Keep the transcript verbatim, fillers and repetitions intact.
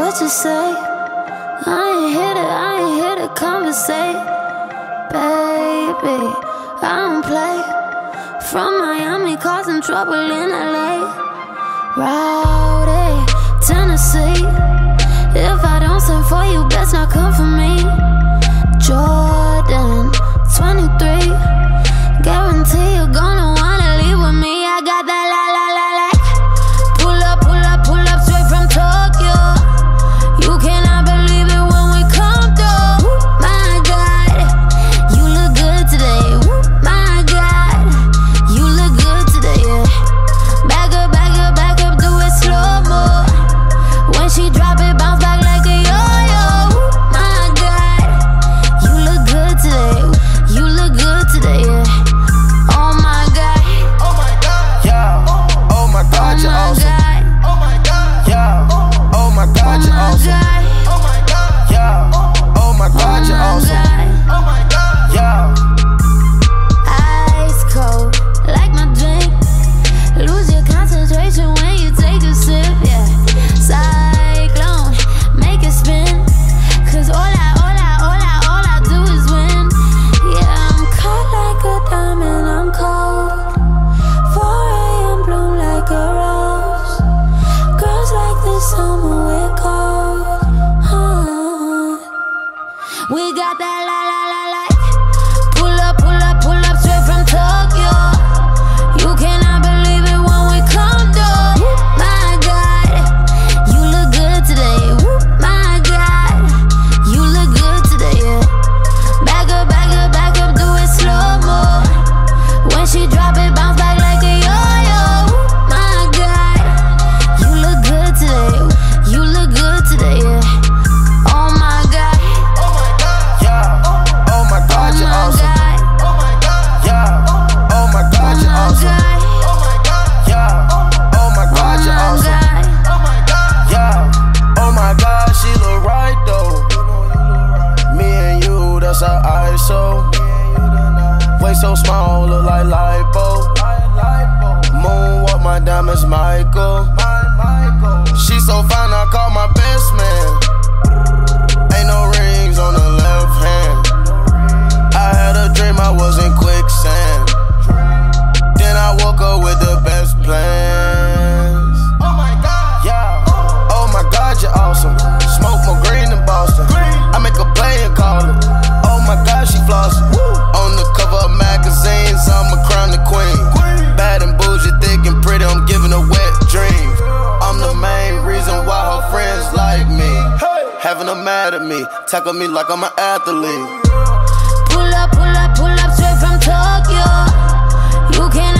what you say. I ain't here to, I ain't here to conversate. Baby, I don't play. From Miami, causing trouble in L A. Rowdy, Tennessee. If I don't send for you, best not come for me. Jordan, twenty-three. Guarantee you're gonna wanna leave with me. I got that la la la la. Pull up, pull up, pull up straight from Tokyo. You cannot believe it when we come through. My God, you look good today. My God, you look good today, yeah. Back up, back up, back up, do it slow-mo. When she drop it, bounce back like a yo-yo. My God, you look good today. You look good today, yeah. Oh my God. Oh my God. Yeah. Oh my God, you're awesome. Oh my God. Yeah. Oh my God, you're awesome. Oh my God. Yeah. Oh my God, you're awesome. Oh my God. Yeah. Ice cold, like my drink. Lose your concentration when you take a sip, yeah. Cyclone, make it spin. Cause all I, all I, all I, all I do is win. Yeah, I'm caught like a diamond, I'm cold. four a.m. bloom like a rose. Girls like this summer, we're cold. Huh. We got that la la la la. Pull up, pull up, pull up straight from Tokyo. You cannot believe it when we come through. My God, you look good today. My God, you look good today, yeah. Back up, back up, back up, do it slow-mo. When she drop it, bounce back like a yo-yo. My God, you look good today. You look good today, yeah. Oh my God. Oh my God. Yeah. Oh my God, you're awesome. Oh my God. Yeah. Oh my God, you're awesome. Oh my God. Yeah. Oh my God, you're awesome. Oh my God. Yeah. Oh my God, she look right though. Me and you, that's our I S O. Waist so small, look like lipo. Moonwalk, my diamonds, Michael. She so fine, I call my best man. Ain't no rings on the left hand. I had a dream I was in quicksand. Then I woke up with the best plans. Oh my God, yeah. Oh my God, you're awesome. Smoke more green than Boston. I make a play and call it. Oh my God, she flossing. On the cover of magazines, I'm a crown the queen. Bad and bougie, thick and pretty, I'm giving a wet dream. I'm the main reason why her friends like me. Having them mad at me, tackle me like I'm an athlete. Pull up, pull up, pull up straight from Tokyo. You cannot